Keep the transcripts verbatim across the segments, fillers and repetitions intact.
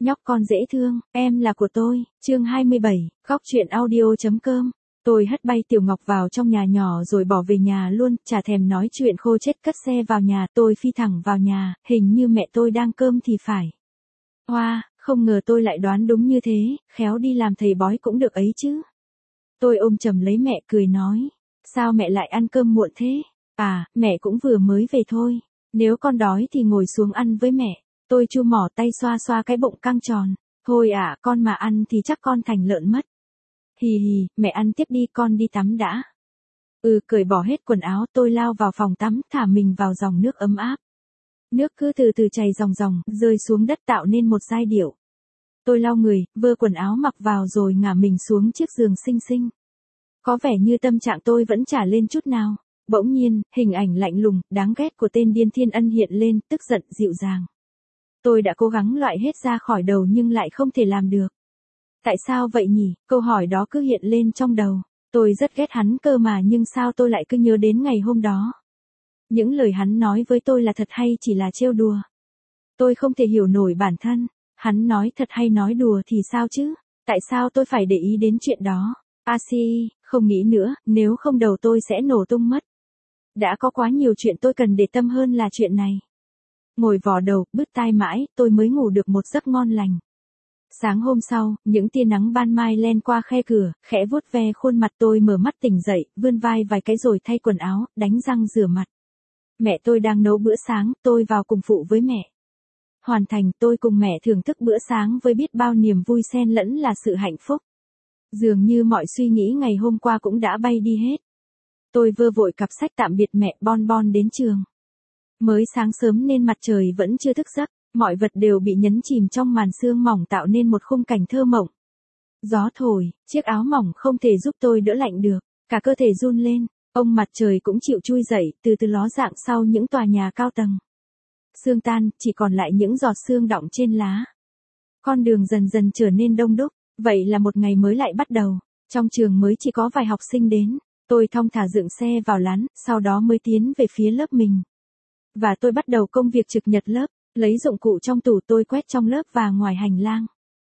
Nhóc con dễ thương, em là của tôi, chương hai mươi bảy, góc truyện audio.com. Tôi hất bay Tiểu Ngọc vào trong nhà nhỏ rồi bỏ về nhà luôn, chả thèm nói chuyện khô chết, cất xe vào nhà, tôi phi thẳng vào nhà, hình như mẹ tôi đang cơm thì phải. Hoa, wow, không ngờ tôi lại đoán đúng như thế, khéo đi làm thầy bói cũng được ấy chứ. Tôi ôm chầm lấy mẹ cười nói, sao mẹ lại ăn cơm muộn thế? À, mẹ cũng vừa mới về thôi, nếu con đói thì ngồi xuống ăn với mẹ. Tôi chu mỏ tay xoa xoa cái bụng căng tròn. Thôi à, con mà ăn thì chắc con thành lợn mất. Hì hì, mẹ ăn tiếp đi, con đi tắm đã. Ừ, cởi bỏ hết quần áo, tôi lao vào phòng tắm, thả mình vào dòng nước ấm áp. Nước cứ từ từ chảy ròng ròng, rơi xuống đất tạo nên một giai điệu. Tôi lau người, vơ quần áo mặc vào rồi ngả mình xuống chiếc giường xinh xinh. Có vẻ như tâm trạng tôi vẫn chả lên chút nào. Bỗng nhiên, hình ảnh lạnh lùng, đáng ghét của tên điên Thiên Ân hiện lên, tức giận dịu dàng. Tôi đã cố gắng loại hết ra khỏi đầu nhưng lại không thể làm được. Tại sao vậy nhỉ? Câu hỏi đó cứ hiện lên trong đầu. Tôi rất ghét hắn cơ mà, nhưng sao tôi lại cứ nhớ đến ngày hôm đó? Những lời hắn nói với tôi là thật hay chỉ là trêu đùa? Tôi không thể hiểu nổi bản thân. Hắn nói thật hay nói đùa thì sao chứ? Tại sao tôi phải để ý đến chuyện đó? A si, không nghĩ nữa, nếu không đầu tôi sẽ nổ tung mất. Đã có quá nhiều chuyện tôi cần để tâm hơn là chuyện này. Ngồi vò đầu, bứt tai mãi, tôi mới ngủ được một giấc ngon lành. Sáng hôm sau, những tia nắng ban mai len qua khe cửa, khẽ vuốt ve khuôn mặt, tôi mở mắt tỉnh dậy, vươn vai vài cái rồi thay quần áo, đánh răng rửa mặt. Mẹ tôi đang nấu bữa sáng, tôi vào cùng phụ với mẹ. Hoàn thành, tôi cùng mẹ thưởng thức bữa sáng với biết bao niềm vui xen lẫn là sự hạnh phúc. Dường như mọi suy nghĩ ngày hôm qua cũng đã bay đi hết. Tôi vơ vội cặp sách tạm biệt mẹ, bon bon đến trường. Mới sáng sớm nên mặt trời vẫn chưa thức giấc, mọi vật đều bị nhấn chìm trong màn sương mỏng tạo nên một khung cảnh thơ mộng. Gió thổi, chiếc áo mỏng không thể giúp tôi đỡ lạnh được, cả cơ thể run lên, ông mặt trời cũng chịu chui dậy, từ từ ló dạng sau những tòa nhà cao tầng. Sương tan, chỉ còn lại những giọt sương đọng trên lá. Con đường dần dần trở nên đông đúc, vậy là một ngày mới lại bắt đầu, trong trường mới chỉ có vài học sinh đến, tôi thong thả dựng xe vào lán, sau đó mới tiến về phía lớp mình. Và tôi bắt đầu công việc trực nhật lớp, lấy dụng cụ trong tủ tôi quét trong lớp và ngoài hành lang.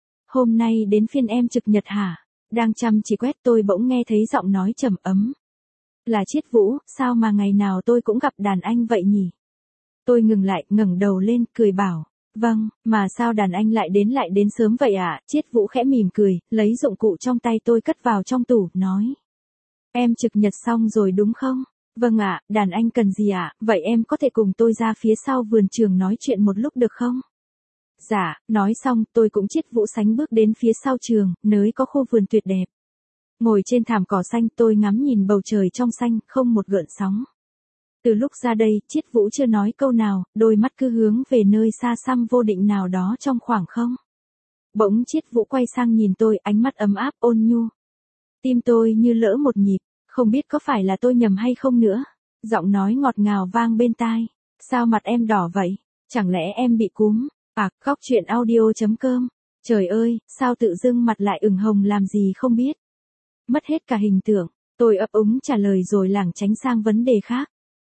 Hôm nay đến phiên em trực nhật hả? Đang chăm chỉ quét tôi bỗng nghe thấy giọng nói trầm ấm. Là Chiết Vũ, sao mà ngày nào tôi cũng gặp đàn anh vậy nhỉ? Tôi ngừng lại, ngẩng đầu lên, cười bảo. Vâng, mà sao đàn anh lại đến lại đến sớm vậy ạ? À? Chiết Vũ khẽ mỉm cười, lấy dụng cụ trong tay tôi cất vào trong tủ, nói. Em trực nhật xong rồi đúng không? Vâng ạ, à, đàn anh cần gì ạ? À? Vậy em có thể cùng tôi ra phía sau vườn trường nói chuyện một lúc được không? Dạ, nói xong tôi cũng Chiết Vũ sánh bước đến phía sau trường, nơi có khu vườn tuyệt đẹp. Ngồi trên thảm cỏ xanh tôi ngắm nhìn bầu trời trong xanh, không một gợn sóng. Từ lúc ra đây, Chiết Vũ chưa nói câu nào, đôi mắt cứ hướng về nơi xa xăm vô định nào đó trong khoảng không. Bỗng Chiết Vũ quay sang nhìn tôi, ánh mắt ấm áp ôn nhu. Tim tôi như lỡ một nhịp. Không biết có phải là tôi nhầm hay không nữa. Giọng nói ngọt ngào vang bên tai. Sao mặt em đỏ vậy? Chẳng lẽ em bị cúm? À, góc truyện audio.com. Trời ơi, sao tự dưng mặt lại ửng hồng làm gì không biết. Mất hết cả hình tượng. Tôi ấp úng trả lời rồi lảng tránh sang vấn đề khác.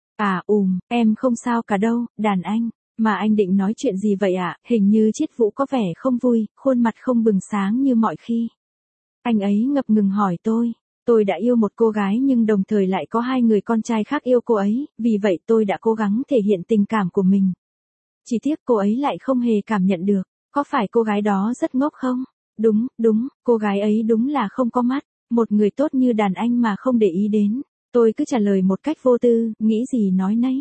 À ùm, em không sao cả đâu, đàn anh. Mà anh định nói chuyện gì vậy ạ? À? Hình như Chiết Vũ có vẻ không vui, khuôn mặt không bừng sáng như mọi khi. Anh ấy ngập ngừng hỏi tôi. Tôi đã yêu một cô gái nhưng đồng thời lại có hai người con trai khác yêu cô ấy, vì vậy tôi đã cố gắng thể hiện tình cảm của mình. Chỉ tiếc cô ấy lại không hề cảm nhận được, có phải cô gái đó rất ngốc không? Đúng, đúng, cô gái ấy đúng là không có mắt, một người tốt như đàn anh mà không để ý đến. Tôi cứ trả lời một cách vô tư, nghĩ gì nói nấy.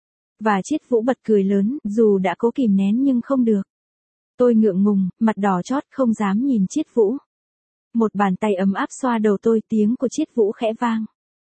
Và Chiết Vũ bật cười lớn, dù đã cố kìm nén nhưng không được. Tôi ngượng ngùng, mặt đỏ chót không dám nhìn Chiết Vũ. Một bàn tay ấm áp xoa đầu tôi, tiếng của Chiết Vũ khẽ vang.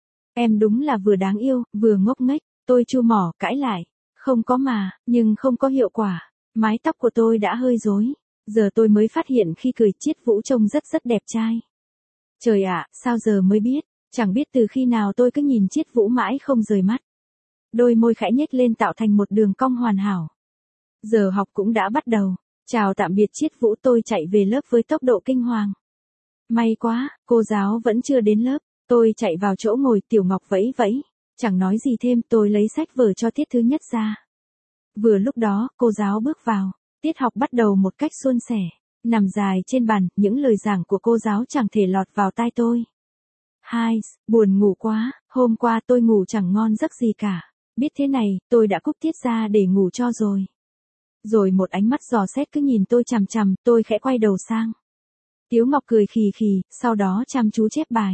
Em đúng là vừa đáng yêu, vừa ngốc nghếch, tôi chu mỏ, cãi lại. Không có mà, nhưng không có hiệu quả. Mái tóc của tôi đã hơi rối. Giờ tôi mới phát hiện khi cười Chiết Vũ trông rất rất đẹp trai. Trời ạ, sao giờ mới biết, chẳng biết từ khi nào tôi cứ nhìn Chiết Vũ mãi không rời mắt. Đôi môi khẽ nhếch lên tạo thành một đường cong hoàn hảo. Giờ học cũng đã bắt đầu. Chào tạm biệt Chiết Vũ, tôi chạy về lớp với tốc độ kinh hoàng. May quá, cô giáo vẫn chưa đến lớp, tôi chạy vào chỗ ngồi, Tiểu Ngọc vẫy vẫy, chẳng nói gì thêm, tôi lấy sách vở cho tiết thứ nhất ra. Vừa lúc đó, cô giáo bước vào, Tiết học bắt đầu một cách suôn sẻ. Nằm dài trên bàn, những lời giảng của cô giáo chẳng thể lọt vào tai tôi. Hai, buồn ngủ quá, hôm qua tôi ngủ chẳng ngon giấc gì cả. Biết thế này, tôi đã cúp tiết ra để ngủ cho rồi. Rồi một ánh mắt dò xét cứ nhìn tôi chằm chằm, tôi khẽ quay đầu sang. Tiếu Ngọc cười khì khì, sau đó chăm chú chép bài.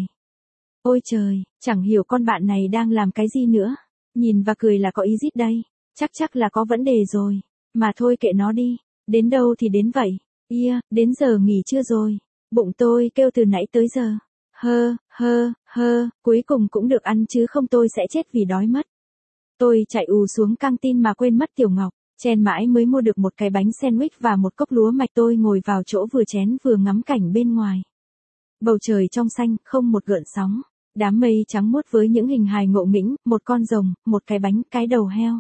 Ôi trời, chẳng hiểu con bạn này đang làm cái gì nữa. Nhìn và cười là có ý rít đây. Chắc chắc là có vấn đề rồi. Mà thôi kệ nó đi. Đến đâu thì đến vậy. Ia, yeah, đến giờ nghỉ trưa rồi. Bụng tôi kêu từ nãy tới giờ. Hơ, hơ, hơ, cuối cùng cũng được ăn chứ không tôi sẽ chết vì đói mất. Tôi chạy ù xuống căng tin mà quên mất Tiểu Ngọc. Chen mãi mới mua được một cái bánh sandwich và một cốc lúa mạch. Tôi ngồi vào chỗ vừa chén vừa ngắm cảnh bên ngoài. Bầu trời trong xanh, không một gợn sóng. Đám mây trắng muốt với những hình hài ngộ nghĩnh, một con rồng, một cái bánh, cái đầu heo.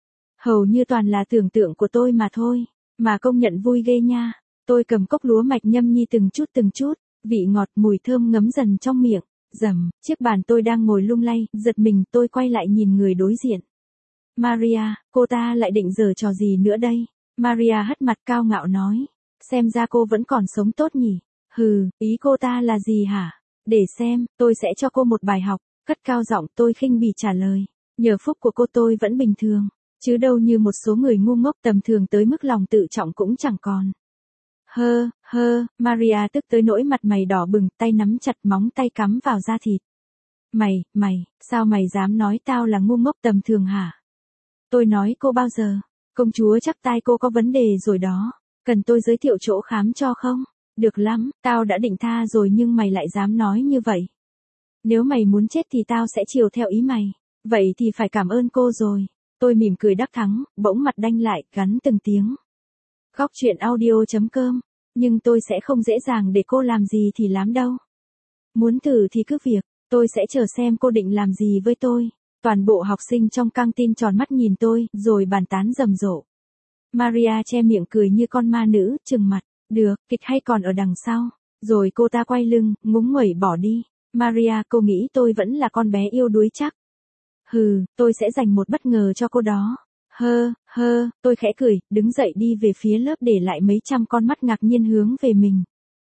Hầu như toàn là tưởng tượng của tôi mà thôi. Mà công nhận vui ghê nha. Tôi cầm cốc lúa mạch nhâm nhi từng chút từng chút. Vị ngọt mùi thơm ngấm dần trong miệng. Dầm, chiếc bàn tôi đang ngồi lung lay, giật mình tôi quay lại nhìn người đối diện. Maria, cô ta lại định giở trò gì nữa đây? Maria hất mặt cao ngạo nói. Xem ra cô vẫn còn sống tốt nhỉ? Hừ, ý cô ta là gì hả? Để xem, tôi sẽ cho cô một bài học. Cất cao giọng tôi khinh bỉ trả lời. Nhờ phúc của cô tôi vẫn bình thường. Chứ đâu như một số người ngu ngốc tầm thường tới mức lòng tự trọng cũng chẳng còn. Hơ, hơ, Maria tức tới nỗi mặt mày đỏ bừng, tay nắm chặt móng tay cắm vào da thịt. Mày, mày, sao mày dám nói tao là ngu ngốc tầm thường hả? Tôi nói cô bao giờ? Công chúa chắc tai cô có vấn đề rồi đó. Cần tôi giới thiệu chỗ khám cho không? Được lắm, tao đã định tha rồi nhưng mày lại dám nói như vậy. Nếu mày muốn chết thì tao sẽ chiều theo ý mày. Vậy thì phải cảm ơn cô rồi. Tôi mỉm cười đắc thắng, bỗng mặt đanh lại, gắn từng tiếng. Góc chuyện audio chấm com. Nhưng tôi sẽ không dễ dàng để cô làm gì thì làm đâu. Muốn thử thì cứ việc, tôi sẽ chờ xem cô định làm gì với tôi. Toàn bộ học sinh trong căng tin tròn mắt nhìn tôi, rồi bàn tán rầm rộ. Maria che miệng cười như con ma nữ, trừng mặt. Được, kịch hay còn ở đằng sau. Rồi cô ta quay lưng, ngúng nguẩy bỏ đi. Maria, cô nghĩ tôi vẫn là con bé yêu đuối chắc. Hừ, tôi sẽ dành một bất ngờ cho cô đó. Hơ, hơ, tôi khẽ cười, đứng dậy đi về phía lớp để lại mấy trăm con mắt ngạc nhiên hướng về mình.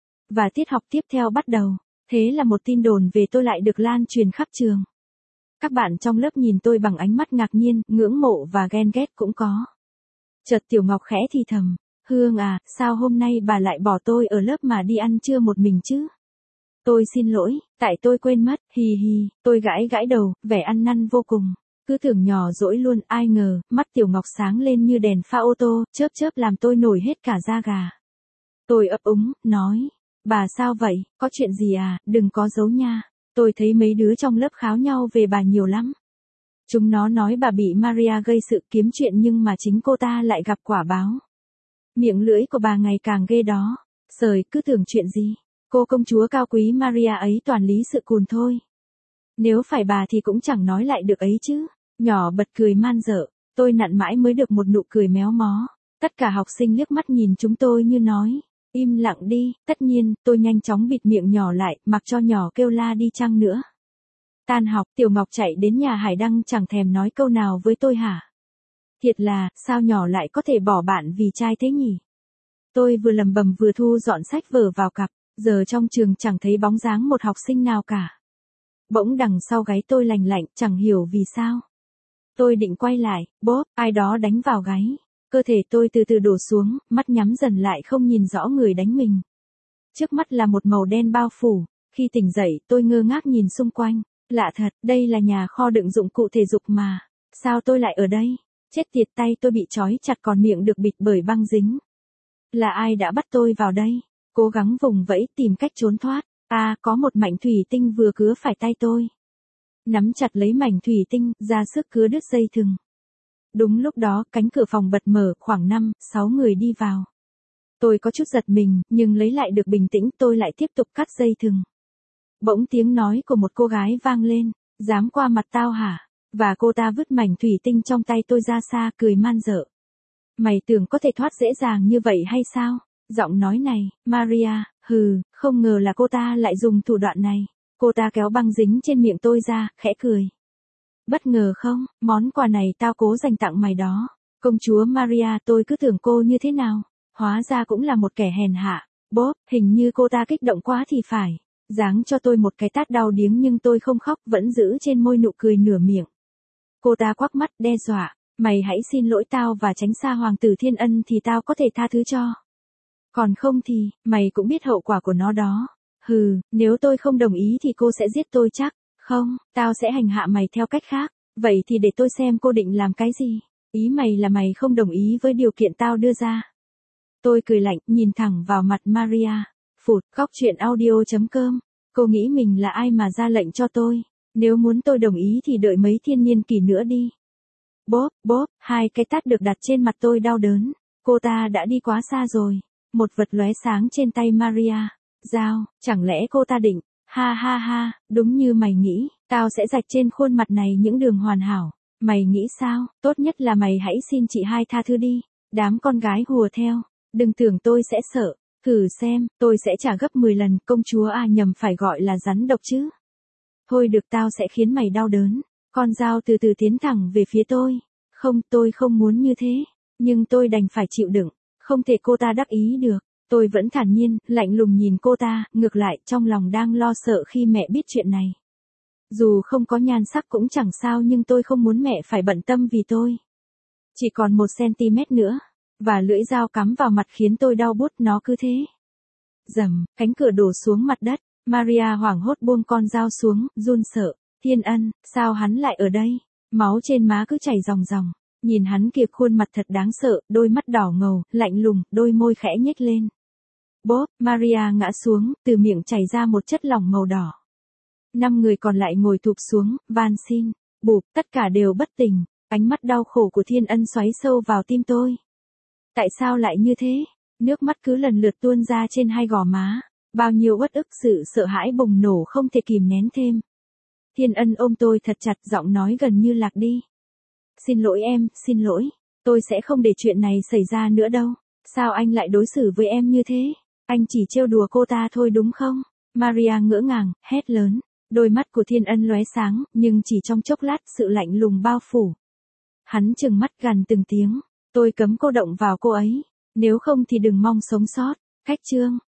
Và tiết học tiếp theo bắt đầu. Thế là một tin đồn về tôi lại được lan truyền khắp trường. Các bạn trong lớp nhìn tôi bằng ánh mắt ngạc nhiên, ngưỡng mộ và ghen ghét cũng có. Chợt Tiểu Ngọc khẽ thì thầm. Hương à, sao hôm nay bà lại bỏ tôi ở lớp mà đi ăn trưa một mình chứ? Tôi xin lỗi, tại tôi quên mất, hì hì, tôi gãi gãi đầu, vẻ ăn năn vô cùng. Cứ tưởng nhỏ dỗi luôn, ai ngờ, mắt Tiểu Ngọc sáng lên như đèn pha ô tô, chớp chớp làm tôi nổi hết cả da gà. Tôi ấp úng, nói, bà sao vậy, có chuyện gì à, đừng có giấu nha. Tôi thấy mấy đứa trong lớp kháo nhau về bà nhiều lắm. Chúng nó nói bà bị Maria gây sự kiếm chuyện nhưng mà chính cô ta lại gặp quả báo. Miệng lưỡi của bà ngày càng ghê đó. Sời, cứ tưởng chuyện gì. Cô công chúa cao quý Maria ấy toàn lý sự cùn thôi. Nếu phải bà thì cũng chẳng nói lại được ấy chứ. Nhỏ bật cười man dợ. Tôi nặn mãi mới được một nụ cười méo mó. Tất cả học sinh liếc mắt nhìn chúng tôi như nói. Im lặng đi. Tất nhiên, tôi nhanh chóng bịt miệng nhỏ lại, mặc cho nhỏ kêu la đi chăng nữa. Tan học, Tiểu Ngọc chạy đến nhà Hải Đăng chẳng thèm nói câu nào với tôi hả? Thiệt là, sao nhỏ lại có thể bỏ bạn vì trai thế nhỉ? Tôi vừa lầm bầm vừa thu dọn sách vở vào cặp, giờ trong trường chẳng thấy bóng dáng một học sinh nào cả. Bỗng đằng sau gáy tôi lành lạnh, chẳng hiểu vì sao. Tôi định quay lại, bốp, ai đó đánh vào gáy. Cơ thể tôi từ từ đổ xuống, mắt nhắm dần lại không nhìn rõ người đánh mình. Trước mắt là một màu đen bao phủ. Khi tỉnh dậy, tôi ngơ ngác nhìn xung quanh. Lạ thật, đây là nhà kho đựng dụng cụ thể dục mà. Sao tôi lại ở đây? Chết tiệt, tay tôi bị trói chặt còn miệng được bịt bởi băng dính. Là ai đã bắt tôi vào đây? Cố gắng vùng vẫy tìm cách trốn thoát. À, có một mảnh thủy tinh vừa cứa phải tay tôi. Nắm chặt lấy mảnh thủy tinh, ra sức cứa đứt dây thừng. Đúng lúc đó, cánh cửa phòng bật mở, khoảng năm, sáu người đi vào. Tôi có chút giật mình, nhưng lấy lại được bình tĩnh, tôi lại tiếp tục cắt dây thừng. Bỗng tiếng nói của một cô gái vang lên, dám qua mặt tao hả? Và cô ta vứt mảnh thủy tinh trong tay tôi ra xa, cười man dợ. Mày tưởng có thể thoát dễ dàng như vậy hay sao? Giọng nói này, Maria, hừ, không ngờ là cô ta lại dùng thủ đoạn này. Cô ta kéo băng dính trên miệng tôi ra, khẽ cười. Bất ngờ không, món quà này tao cố dành tặng mày đó. Công chúa Maria, tôi cứ tưởng cô như thế nào? Hóa ra cũng là một kẻ hèn hạ. Bốp, hình như cô ta kích động quá thì phải. Giáng cho tôi một cái tát đau điếng nhưng tôi không khóc, vẫn giữ trên môi nụ cười nửa miệng. Cô ta quắc mắt đe dọa, mày hãy xin lỗi tao và tránh xa hoàng tử Thiên Ân thì tao có thể tha thứ cho. Còn không thì, mày cũng biết hậu quả của nó đó. Hừ, nếu tôi không đồng ý thì cô sẽ giết tôi chắc. Không, tao sẽ hành hạ mày theo cách khác. Vậy thì để tôi xem cô định làm cái gì. Ý mày là mày không đồng ý với điều kiện tao đưa ra. Tôi cười lạnh, nhìn thẳng vào mặt Maria. Phụt, góc truyện audio chấm com. Cô nghĩ mình là ai mà ra lệnh cho tôi? Nếu muốn tôi đồng ý thì đợi mấy thiên niên kỷ nữa đi. Bốp, bốp, hai cái tát được đặt trên mặt tôi đau đớn. Cô ta đã đi quá xa rồi. Một vật lóe sáng trên tay Maria. Dao, chẳng lẽ cô ta định? Ha ha ha, đúng như mày nghĩ, tao sẽ rạch trên khuôn mặt này những đường hoàn hảo. Mày nghĩ sao? Tốt nhất là mày hãy xin chị hai tha thứ đi. Đám con gái hùa theo. Đừng tưởng tôi sẽ sợ. Thử xem, tôi sẽ trả gấp mười lần. Công chúa à, nhầm, phải gọi là rắn độc chứ. Thôi được, tao sẽ khiến mày đau đớn. Con dao từ từ tiến thẳng về phía tôi. Không, tôi không muốn như thế. Nhưng tôi đành phải chịu đựng. Không thể cô ta đắc ý được. Tôi vẫn thản nhiên, lạnh lùng nhìn cô ta, ngược lại trong lòng đang lo sợ khi mẹ biết chuyện này. Dù không có nhan sắc cũng chẳng sao, nhưng tôi không muốn mẹ phải bận tâm vì tôi. Chỉ còn một cm nữa. Và lưỡi dao cắm vào mặt khiến tôi đau buốt, nó cứ thế. Rầm, cánh cửa đổ xuống mặt đất. Maria hoảng hốt buông con dao xuống, run sợ. Thiên Ân, sao hắn lại ở đây? Máu trên má cứ chảy ròng ròng. Nhìn hắn kìa, khuôn mặt thật đáng sợ, đôi mắt đỏ ngầu, lạnh lùng, đôi môi khẽ nhếch lên. Bốp, Maria ngã xuống, từ miệng chảy ra một chất lỏng màu đỏ. Năm người còn lại ngồi thụp xuống, van xin. Bụp, tất cả đều bất tỉnh. Ánh mắt đau khổ của Thiên Ân xoáy sâu vào tim tôi. Tại sao lại như thế? Nước mắt cứ lần lượt tuôn ra trên hai gò má. Bao nhiêu uất ức, sự sợ hãi bùng nổ không thể kìm nén thêm. Thiên Ân ôm tôi thật chặt, giọng nói gần như lạc đi. Xin lỗi em, xin lỗi. Tôi sẽ không để chuyện này xảy ra nữa đâu. Sao anh lại đối xử với em như thế? Anh chỉ trêu đùa cô ta thôi đúng không? Maria ngỡ ngàng, hét lớn. Đôi mắt của Thiên Ân lóe sáng, nhưng chỉ trong chốc lát sự lạnh lùng bao phủ. Hắn trừng mắt gằn từng tiếng. Tôi cấm cô động vào cô ấy. Nếu không thì đừng mong sống sót. Cách chương.